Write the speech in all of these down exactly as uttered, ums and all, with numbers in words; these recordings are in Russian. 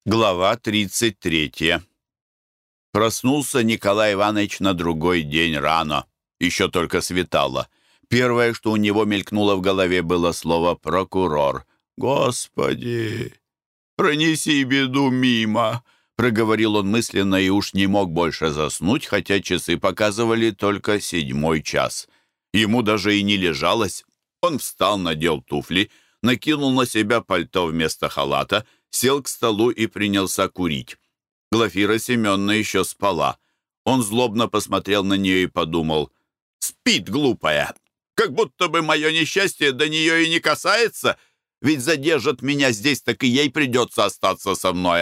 Глава тридцать третья. Проснулся Николай Иванович на другой день рано. Еще только светало. Первое, что у него мелькнуло в голове, было слово «прокурор». «Господи, пронеси беду мимо», — проговорил он мысленно и уж не мог больше заснуть, хотя часы показывали только седьмой час. Ему даже и не лежалось. Он встал, надел туфли, накинул на себя пальто вместо халата, сел к столу и принялся курить. Глафира Семеновна еще спала. Он злобно посмотрел на нее и подумал: «Спит, глупая! Как будто бы мое несчастье до нее и не касается! Ведь задержат меня здесь, так и ей придется остаться со мной.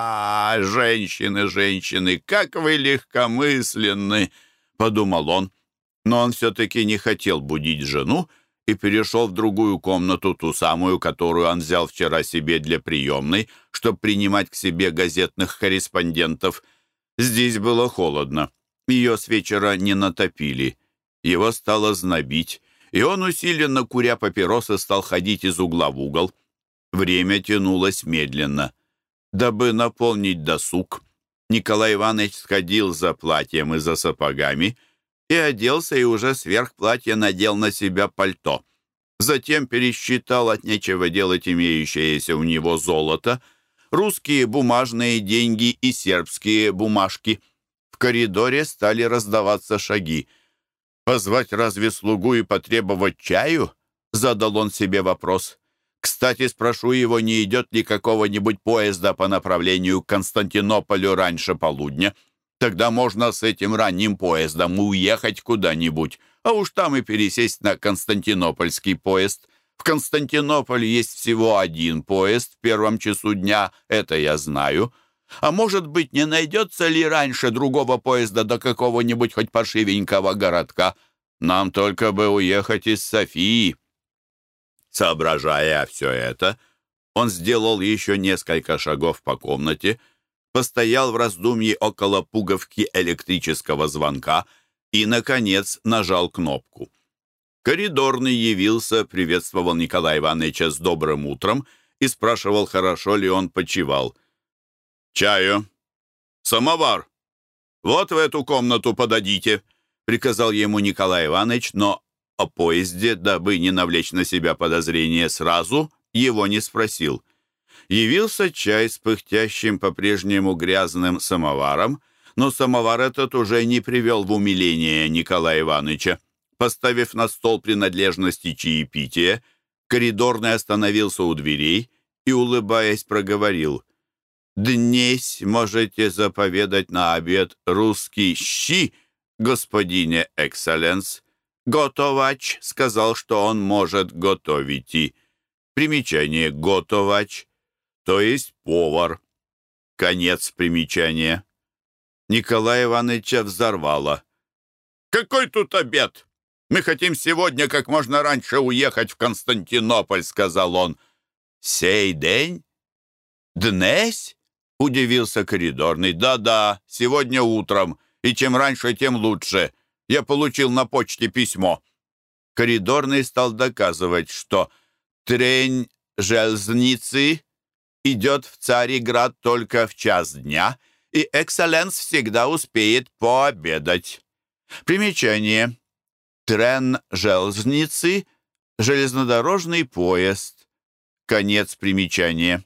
А, -а, -а женщины, женщины, как вы легкомысленны!» — подумал он. Но он все-таки не хотел будить жену и перешел в другую комнату, ту самую, которую он взял вчера себе для приемной, чтобы принимать к себе газетных корреспондентов. Здесь было холодно. Ее с вечера не натопили. Его стало знобить, и он, усиленно куря папиросы, стал ходить из угла в угол. Время тянулось медленно. Дабы наполнить досуг, Николай Иванович сходил за платьем и за сапогами и оделся, и уже сверх платья надел на себя пальто. Затем пересчитал от нечего делать имеющееся у него золото, русские бумажные деньги и сербские бумажки. В коридоре стали раздаваться шаги. «Позвать разве слугу и потребовать чаю?» — задал он себе вопрос. «Кстати, спрошу его, не идет ли какого-нибудь поезда по направлению к Константинополю раньше полудня. Тогда можно с этим ранним поездом уехать куда-нибудь, а уж там и пересесть на константинопольский поезд. В Константинополь есть всего один поезд в первом часу дня, это я знаю. А может быть, не найдется ли раньше другого поезда до какого-нибудь хоть паршивенького городка? Нам только бы уехать из Софии». Соображая все это, он сделал еще несколько шагов по комнате, постоял в раздумье около пуговки электрического звонка и, наконец, нажал кнопку. Коридорный явился, приветствовал Николая Ивановича с добрым утром и спрашивал, хорошо ли он почивал. «Чаю? Самовар? Вот в эту комнату подадите», — приказал ему Николай Иванович, но о поезде, дабы не навлечь на себя подозрения сразу, его не спросил. Явился чай с пыхтящим по-прежнему грязным самоваром, но самовар этот уже не привел в умиление Николая Ивановича. Поставив на стол принадлежности чаепития, коридорный остановился у дверей и, улыбаясь, проговорил: «Днесь можете заповедать на обед русский щи, господине экселленс. Готовач сказал, что он может готовить и...» Примечание: готовач, то есть повар. Конец примечания. Николая Ивановича взорвало. «Какой тут обед? Мы хотим сегодня как можно раньше уехать в Константинополь», — сказал он. «Сей день? Днесь?» — удивился коридорный. «Да-да, сегодня утром, и чем раньше, тем лучше. Я получил на почте письмо». Коридорный стал доказывать, что трень железницы идет в Царьград только в час дня, и экселленс всегда успеет пообедать. Примечание: трен железницы — железнодорожный поезд. Конец примечания.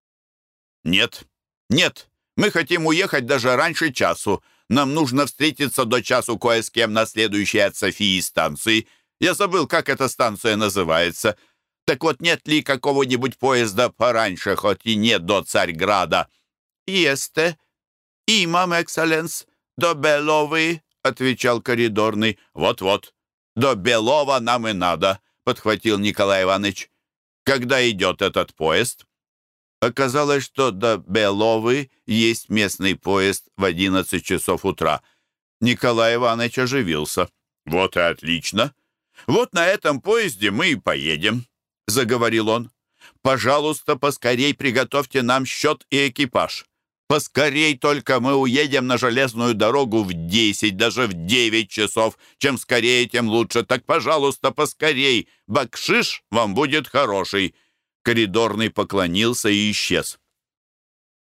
«Нет, нет, мы хотим уехать даже раньше часу. Нам нужно встретиться до часу кое с кем на следующей от Софии станции. Я забыл, как эта станция называется. Так вот, нет ли какого-нибудь поезда пораньше, хоть и не до Царьграда?» «Есте. Имам, экселленс. До Беловы», — отвечал коридорный. «Вот-вот. До Белова нам и надо», — подхватил Николай Иванович. «Когда идет этот поезд?» Оказалось, что до Беловы есть местный поезд в одиннадцать часов утра. Николай Иванович оживился. «Вот и отлично. Вот на этом поезде мы и поедем», — заговорил он. «Пожалуйста, поскорей приготовьте нам счет и экипаж. Поскорей только мы уедем на железную дорогу в десять, даже в девять часов. Чем скорее, тем лучше. Так, пожалуйста, поскорей. Бакшиш вам будет хороший». Коридорный поклонился и исчез.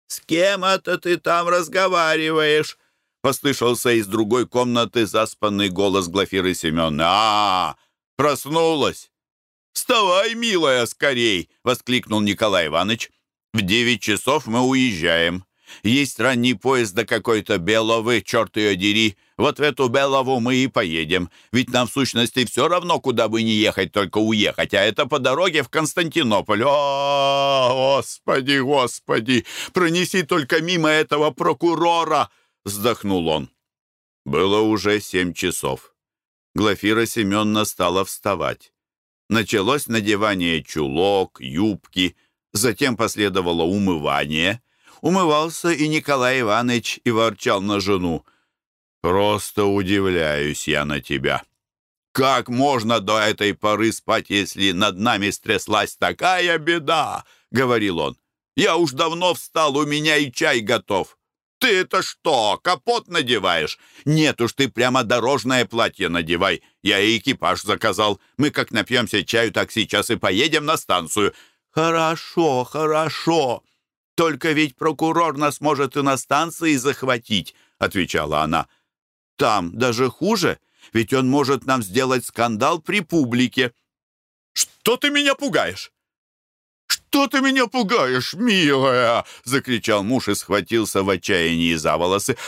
«С кем это ты там разговариваешь?» Послышался из другой комнаты заспанный голос Глафиры Семеновны. «А, проснулась! Вставай, милая, скорей!» — воскликнул Николай Иванович. «В девять часов мы уезжаем. Есть ранний поезд до какой-то Беловы, черт ее дери. Вот в эту Белову мы и поедем. Ведь нам в сущности все равно, куда бы ни ехать, только уехать. А это по дороге в Константинополь. О, Господи, Господи! Пронеси только мимо этого прокурора!» — вздохнул он. Было уже семь часов. Глафира Семеновна стала вставать. Началось надевание чулок, юбки, затем последовало умывание. Умывался и Николай Иванович и ворчал на жену. «Просто удивляюсь я на тебя. Как можно до этой поры спать, если над нами стряслась такая беда?» — говорил он. «Я уж давно встал, у меня и чай готов. Ты это что, капот надеваешь? Нет уж, ты прямо дорожное платье надевай. Я и экипаж заказал. Мы как напьемся чаю, так сейчас и поедем на станцию». «Хорошо, хорошо. Только ведь прокурор нас может и на станции захватить», — отвечала она. «Там даже хуже, ведь он может нам сделать скандал при публике». «Что ты меня пугаешь? Что ты меня пугаешь, милая?» — закричал муж и схватился в отчаянии за волосы.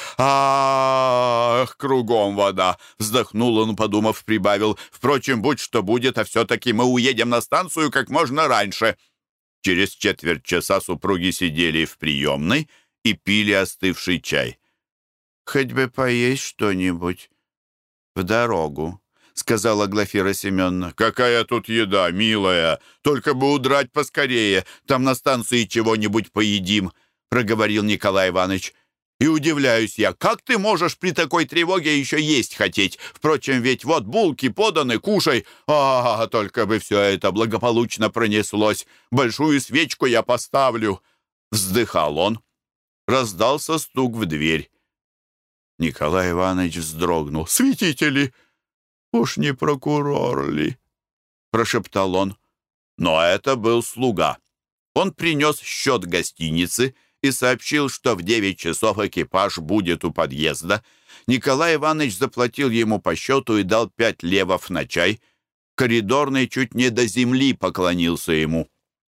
«Ах, кругом вода!» — вздохнул он, подумав, прибавил. «Впрочем, будь что будет, а все-таки мы уедем на станцию как можно раньше». Через четверть часа супруги сидели в приемной и пили остывший чай. «Хоть бы поесть что-нибудь в дорогу», — сказала Глафира Семеновна. «Какая тут еда, милая! Только бы удрать поскорее. Там на станции чего-нибудь поедим», — проговорил Николай Иванович. «И удивляюсь я, как ты можешь при такой тревоге еще есть хотеть? Впрочем, ведь вот булки поданы, кушай. А, только бы все это благополучно пронеслось. Большую свечку я поставлю». Вздыхал он. Раздался стук в дверь. Николай Иванович вздрогнул. «Святители! Уж не прокурор ли?» — прошептал он. Но это был слуга. Он принес счет гостиницы и сообщил, что в девять часов экипаж будет у подъезда. Николай Иванович заплатил ему по счету и дал пять левов на чай. Коридорный чуть не до земли поклонился ему.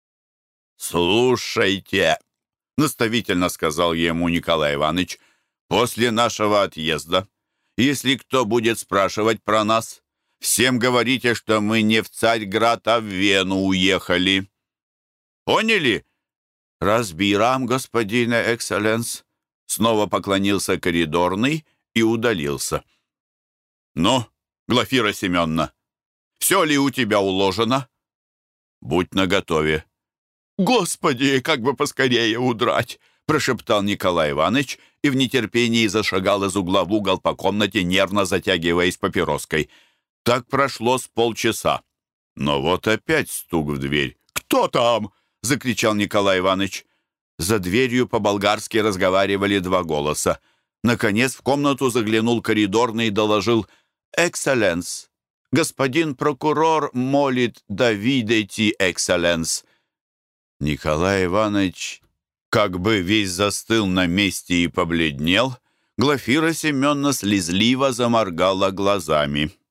«Слушайте», — наставительно сказал ему Николай Иванович, «после нашего отъезда, если кто будет спрашивать про нас, всем говорите, что мы не в Царьград, а в Вену уехали. Поняли?» «Разбирам, господин экселленс», — снова поклонился коридорный и удалился. «Ну, Глафира Семеновна, все ли у тебя уложено?» «Будь наготове». «Господи, как бы поскорее удрать!» — прошептал Николай Иванович и в нетерпении зашагал из угла в угол по комнате, нервно затягиваясь папироской. Так прошло с полчаса. Но вот опять стук в дверь. «Кто там?» — закричал Николай Иванович. За дверью по-болгарски разговаривали два голоса. Наконец в комнату заглянул коридорный и доложил: «Экселленс, господин прокурор молит да видите, экселленс». Николай Иванович как бы весь застыл на месте и побледнел. Глафира Семеновна слезливо заморгала глазами.